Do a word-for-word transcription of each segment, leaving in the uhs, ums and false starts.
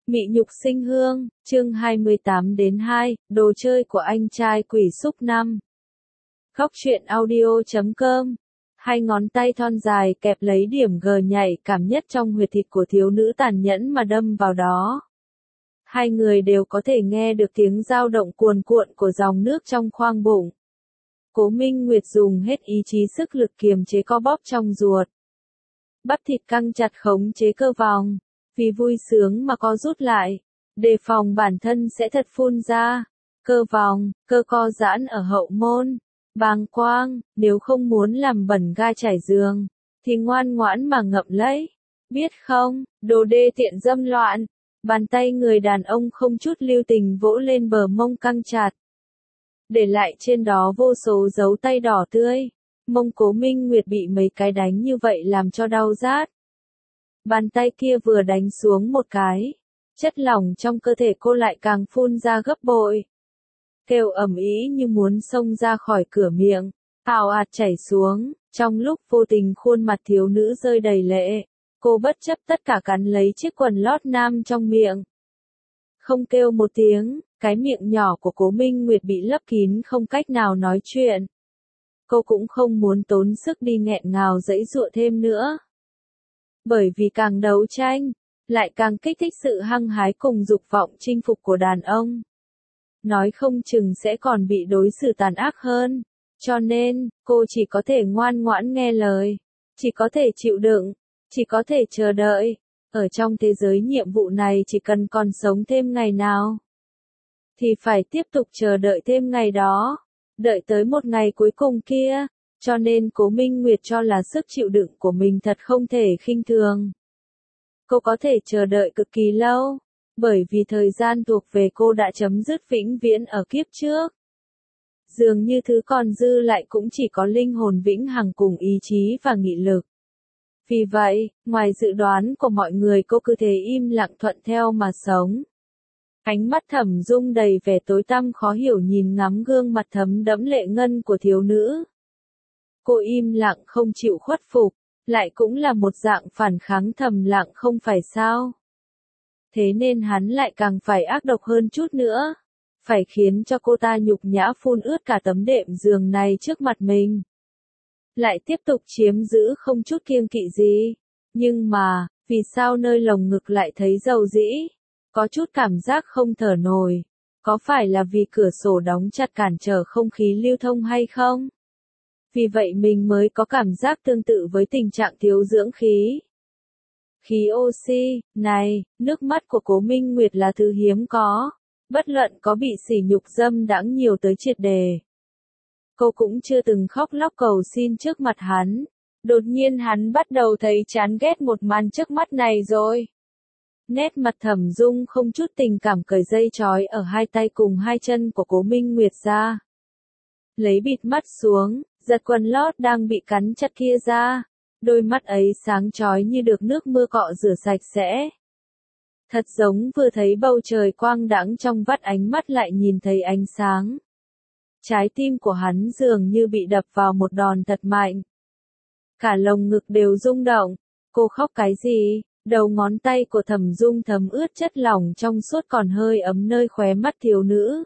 Mị nhục sinh hương, chương hai mươi tám đến hai, đồ chơi của anh trai quỷ xúc năm. Góc truyện audio chấm com. Hai ngón tay thon dài kẹp lấy điểm gờ nhạy cảm nhất trong huyệt thịt của thiếu nữ tàn nhẫn mà đâm vào đó. Hai người đều có thể nghe được tiếng dao động cuồn cuộn của dòng nước trong khoang bụng. Cố Minh Nguyệt dùng hết ý chí sức lực kiềm chế co bóp trong ruột. Bắp thịt căng chặt khống chế cơ vòng. Vì vui sướng mà co rút lại, đề phòng bản thân sẽ thật phun ra. Cơ vòng, cơ co giãn ở hậu môn, bàng quang, nếu không muốn làm bẩn ga trải giường, thì ngoan ngoãn mà ngậm lấy. Biết không, đồ đê tiện dâm loạn. Bàn tay người đàn ông không chút lưu tình vỗ lên bờ mông căng chặt. Để lại trên đó vô số dấu tay đỏ tươi. Mông Cố Minh Nguyệt bị mấy cái đánh như vậy làm cho đau rát. Bàn tay kia vừa đánh xuống một cái, chất lỏng trong cơ thể cô lại càng phun ra gấp bội. Kêu ầm ĩ như muốn xông ra khỏi cửa miệng, ào ạt chảy xuống, trong lúc vô tình khuôn mặt thiếu nữ rơi đầy lệ. Cô bất chấp tất cả cắn lấy chiếc quần lót nam trong miệng. Không kêu một tiếng, cái miệng nhỏ của Cố Minh Nguyệt bị lấp kín không cách nào nói chuyện. Cô cũng không muốn tốn sức đi nghẹn ngào giãy giụa thêm nữa. Bởi vì càng đấu tranh, lại càng kích thích sự hăng hái cùng dục vọng chinh phục của đàn ông. Nói không chừng sẽ còn bị đối xử tàn ác hơn. Cho nên, cô chỉ có thể ngoan ngoãn nghe lời. Chỉ có thể chịu đựng. Chỉ có thể chờ đợi. Ở trong thế giới nhiệm vụ này chỉ cần còn sống thêm ngày nào, thì phải tiếp tục chờ đợi thêm ngày đó. Đợi tới một ngày cuối cùng kia. Cho nên Cố Minh Nguyệt cho là sức chịu đựng của mình thật không thể khinh thường. Cô có thể chờ đợi cực kỳ lâu, bởi vì thời gian thuộc về cô đã chấm dứt vĩnh viễn ở kiếp trước. Dường như thứ còn dư lại cũng chỉ có linh hồn vĩnh hằng cùng ý chí và nghị lực. Vì vậy, ngoài dự đoán của mọi người cô cứ thế im lặng thuận theo mà sống. Ánh mắt Thẩm Dung đầy vẻ tối tăm khó hiểu nhìn ngắm gương mặt thấm đẫm lệ ngân của thiếu nữ. Cô im lặng không chịu khuất phục, lại cũng là một dạng phản kháng thầm lặng không phải sao. Thế nên hắn lại càng phải ác độc hơn chút nữa. Phải khiến cho cô ta nhục nhã phun ướt cả tấm đệm giường này trước mặt mình. Lại tiếp tục chiếm giữ không chút kiêng kỵ gì. Nhưng mà, vì sao nơi lồng ngực lại thấy dầu dĩ? Có chút cảm giác không thở nổi. Có phải là vì cửa sổ đóng chặt cản trở không khí lưu thông hay không? Vì vậy mình mới có cảm giác tương tự với tình trạng thiếu dưỡng khí. Khí oxy, này, nước mắt của Cố Minh Nguyệt là thứ hiếm có. Bất luận có bị sỉ nhục dâm đãng nhiều tới triệt đề. Cô cũng chưa từng khóc lóc cầu xin trước mặt hắn. Đột nhiên hắn bắt đầu thấy chán ghét một màn trước mắt này rồi. Nét mặt Thẩm Dung không chút tình cảm cởi dây trói ở hai tay cùng hai chân của Cố Minh Nguyệt ra. Lấy bịt mắt xuống, giật quần lót đang bị cắn chặt kia ra. Đôi mắt ấy sáng chói như được nước mưa cọ rửa sạch sẽ. Thật giống vừa thấy bầu trời quang đãng trong vắt ánh mắt lại nhìn thấy ánh sáng. Trái tim của hắn dường như bị đập vào một đòn thật mạnh. Cả lồng ngực đều rung động. Cô khóc cái gì? Đầu ngón tay của Thẩm Dung thấm ướt chất lỏng trong suốt còn hơi ấm nơi khóe mắt thiếu nữ.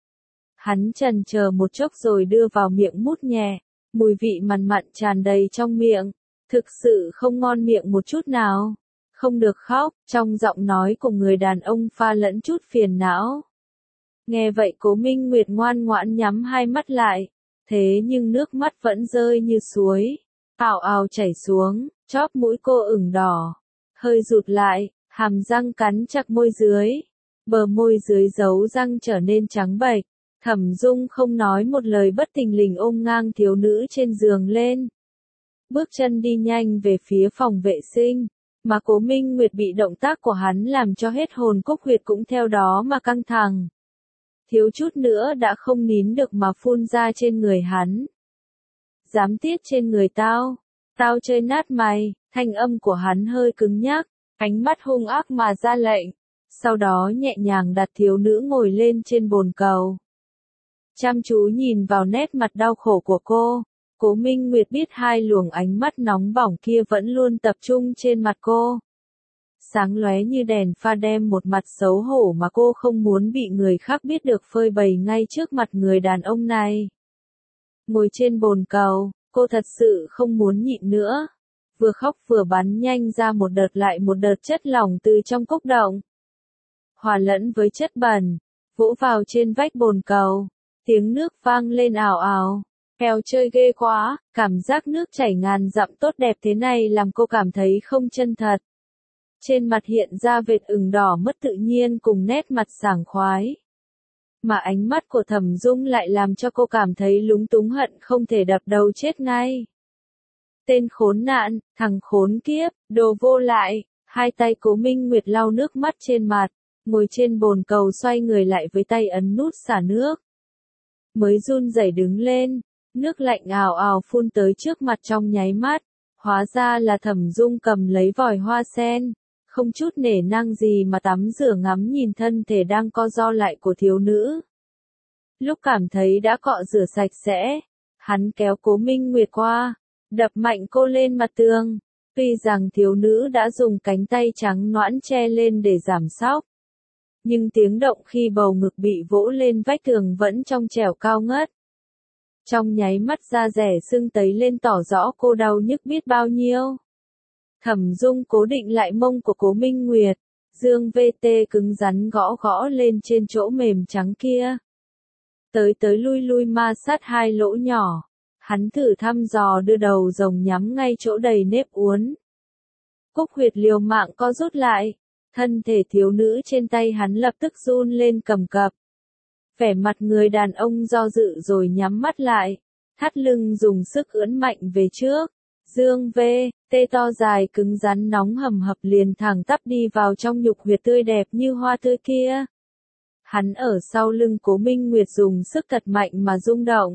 Hắn chần chờ một chốc rồi đưa vào miệng mút nhẹ. Mùi vị mặn mặn tràn đầy trong miệng. Thực sự không ngon miệng một chút nào. Không được khóc, trong giọng nói của người đàn ông pha lẫn chút phiền não. Nghe vậy Cố Minh Nguyệt ngoan ngoãn nhắm hai mắt lại. Thế nhưng nước mắt vẫn rơi như suối. Ào ào chảy xuống, chóp mũi cô ửng đỏ. Hơi rụt lại, hàm răng cắn chặt môi dưới. Bờ môi dưới dấu răng trở nên trắng bệch. Thẩm Dung không nói một lời bất thình lình ôm ngang thiếu nữ trên giường lên. Bước chân đi nhanh về phía phòng vệ sinh. Mà Cố Minh Nguyệt bị động tác của hắn làm cho hết hồn cốc huyệt cũng theo đó mà căng thẳng. Thiếu chút nữa đã không nín được mà phun ra trên người hắn. Dám tiết trên người tao, tao chơi nát mày, thanh âm của hắn hơi cứng nhắc, ánh mắt hung ác mà ra lệnh. Sau đó nhẹ nhàng đặt thiếu nữ ngồi lên trên bồn cầu. Chăm chú nhìn vào nét mặt đau khổ của cô. Cố Minh Nguyệt biết hai luồng ánh mắt nóng bỏng kia vẫn luôn tập trung trên mặt cô. sáng lóe như đèn pha đem một mặt xấu hổ mà cô không muốn bị người khác biết được phơi bày ngay trước mặt người đàn ông này. Ngồi trên bồn cầu, cô thật sự không muốn nhịn nữa. Vừa khóc vừa bắn nhanh ra một đợt lại một đợt chất lỏng từ trong cốc động. Hòa lẫn với chất bẩn, vỗ vào trên vách bồn cầu, tiếng nước vang lên ào ào. Eo chơi ghê quá, cảm giác nước chảy ngàn dặm tốt đẹp thế này làm cô cảm thấy không chân thật. Trên mặt hiện ra vệt ửng đỏ mất tự nhiên cùng nét mặt sảng khoái. Mà ánh mắt của Thẩm Dung lại làm cho cô cảm thấy lúng túng hận không thể đập đầu chết ngay. Tên khốn nạn, thằng khốn kiếp, đồ vô lại, hai tay Cố Minh Nguyệt lau nước mắt trên mặt, ngồi trên bồn cầu xoay người lại với tay ấn nút xả nước. Mới run rẩy đứng lên, nước lạnh ào ào phun tới trước mặt trong nháy mắt, hóa ra là Thẩm Dung cầm lấy vòi hoa sen, không chút nể nang gì mà tắm rửa ngắm nhìn thân thể đang co ro lại của thiếu nữ. Lúc cảm thấy đã cọ rửa sạch sẽ, hắn kéo Cố Minh Nguyệt qua, đập mạnh cô lên mặt tường. Tuy rằng thiếu nữ đã dùng cánh tay trắng nõn che lên để giảm sóc, nhưng tiếng động khi bầu ngực bị vỗ lên vách tường vẫn trong trẻo cao ngất. Trong nháy mắt da rẻ sưng tấy lên tỏ rõ cô đau nhức biết bao nhiêu. Thẩm Dung cố định lại mông của Cố Minh Nguyệt, dương vê tê cứng rắn gõ gõ lên trên chỗ mềm trắng kia. Tới tới lui lui ma sát hai lỗ nhỏ, hắn thử thăm dò đưa đầu rồng nhắm ngay chỗ đầy nếp uốn. Cúc huyệt liều mạng co rút lại, thân thể thiếu nữ trên tay hắn lập tức run lên cầm cập. Vẻ mặt người đàn ông do dự rồi nhắm mắt lại, thắt lưng dùng sức ưỡn mạnh về trước. Dương vê tê to dài cứng rắn nóng hầm hập liền thẳng tắp đi vào trong nhục huyệt tươi đẹp như hoa tươi kia. Hắn ở sau lưng Cố Minh Nguyệt dùng sức thật mạnh mà rung động.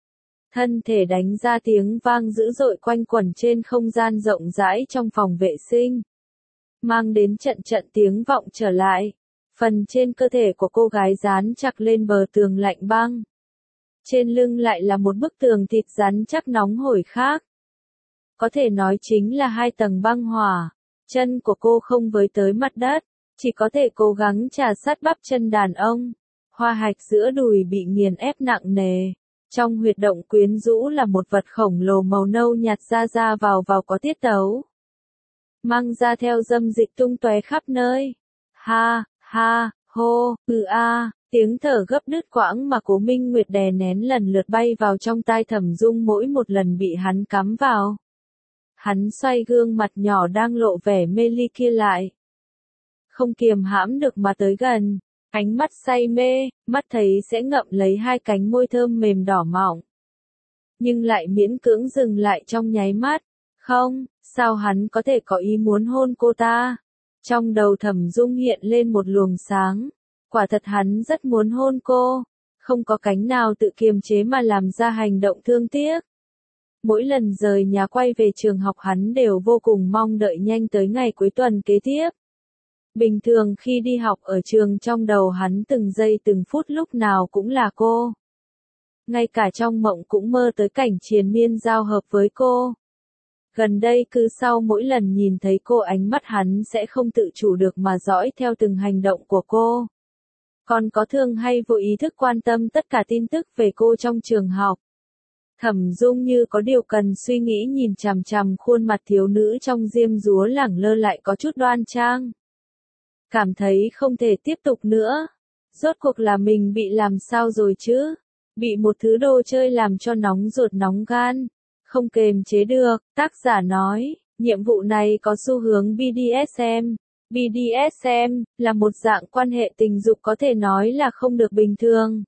Thân thể đánh ra tiếng vang dữ dội quanh quẩn trên không gian rộng rãi trong phòng vệ sinh. Mang đến trận trận tiếng vọng trở lại. Phần trên cơ thể của cô gái dán chặt lên bờ tường lạnh băng. Trên lưng lại là một bức tường thịt rắn chắc nóng hổi khác. Có thể nói chính là hai tầng băng hỏa. Chân của cô không với tới mặt đất, chỉ có thể cố gắng trà sát bắp chân đàn ông. Hoa hạch giữa đùi bị nghiền ép nặng nề. Trong huyệt động quyến rũ là một vật khổng lồ màu nâu nhạt ra ra vào vào có tiết tấu. Mang ra theo dâm dịch tung tóe khắp nơi. Ha, ha, hô, ừ a, tiếng thở gấp đứt quãng mà Cố Minh Nguyệt đè nén lần lượt bay vào trong tai Thẩm Dung mỗi một lần bị hắn cắm vào. Hắn xoay gương mặt nhỏ đang lộ vẻ mê ly kia lại. Không kiềm hãm được mà tới gần. Ánh mắt say mê, mắt thấy sẽ ngậm lấy hai cánh môi thơm mềm đỏ mọng. Nhưng lại miễn cưỡng dừng lại trong nháy mắt. Không, sao hắn có thể có ý muốn hôn cô ta? Trong đầu Thẩm Dung hiện lên một luồng sáng. Quả thật hắn rất muốn hôn cô. Không có cánh nào tự kiềm chế mà làm ra hành động thương tiếc. Mỗi lần rời nhà quay về trường học hắn đều vô cùng mong đợi nhanh tới ngày cuối tuần kế tiếp. Bình thường khi đi học ở trường trong đầu hắn từng giây từng phút lúc nào cũng là cô. Ngay cả trong mộng cũng mơ tới cảnh triền miên giao hợp với cô. Gần đây cứ sau mỗi lần nhìn thấy cô ánh mắt hắn sẽ không tự chủ được mà dõi theo từng hành động của cô. Còn có thường hay vô ý thức quan tâm tất cả tin tức về cô trong trường học. Thẩm Dung như có điều cần suy nghĩ nhìn chằm chằm khuôn mặt thiếu nữ trong diêm dúa lẳng lơ lại có chút đoan trang. Cảm thấy không thể tiếp tục nữa. Rốt cuộc là mình bị làm sao rồi chứ? Bị một thứ đồ chơi làm cho nóng ruột nóng gan. Không kềm chế được, tác giả nói, nhiệm vụ này có xu hướng bê đê ét em. bê đê ét em là một dạng quan hệ tình dục có thể nói là không được bình thường.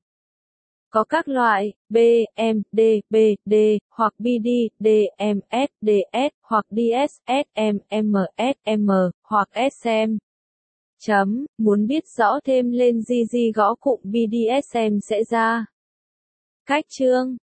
Có các loại B, M, D, B, D, hoặc bê đê, D, M, S, D, S, hoặc D S, S, M, M, S, M, hoặc S M. Chấm, muốn biết rõ thêm lên gi gi gõ cụm bê đê ét em sẽ ra. Cách chương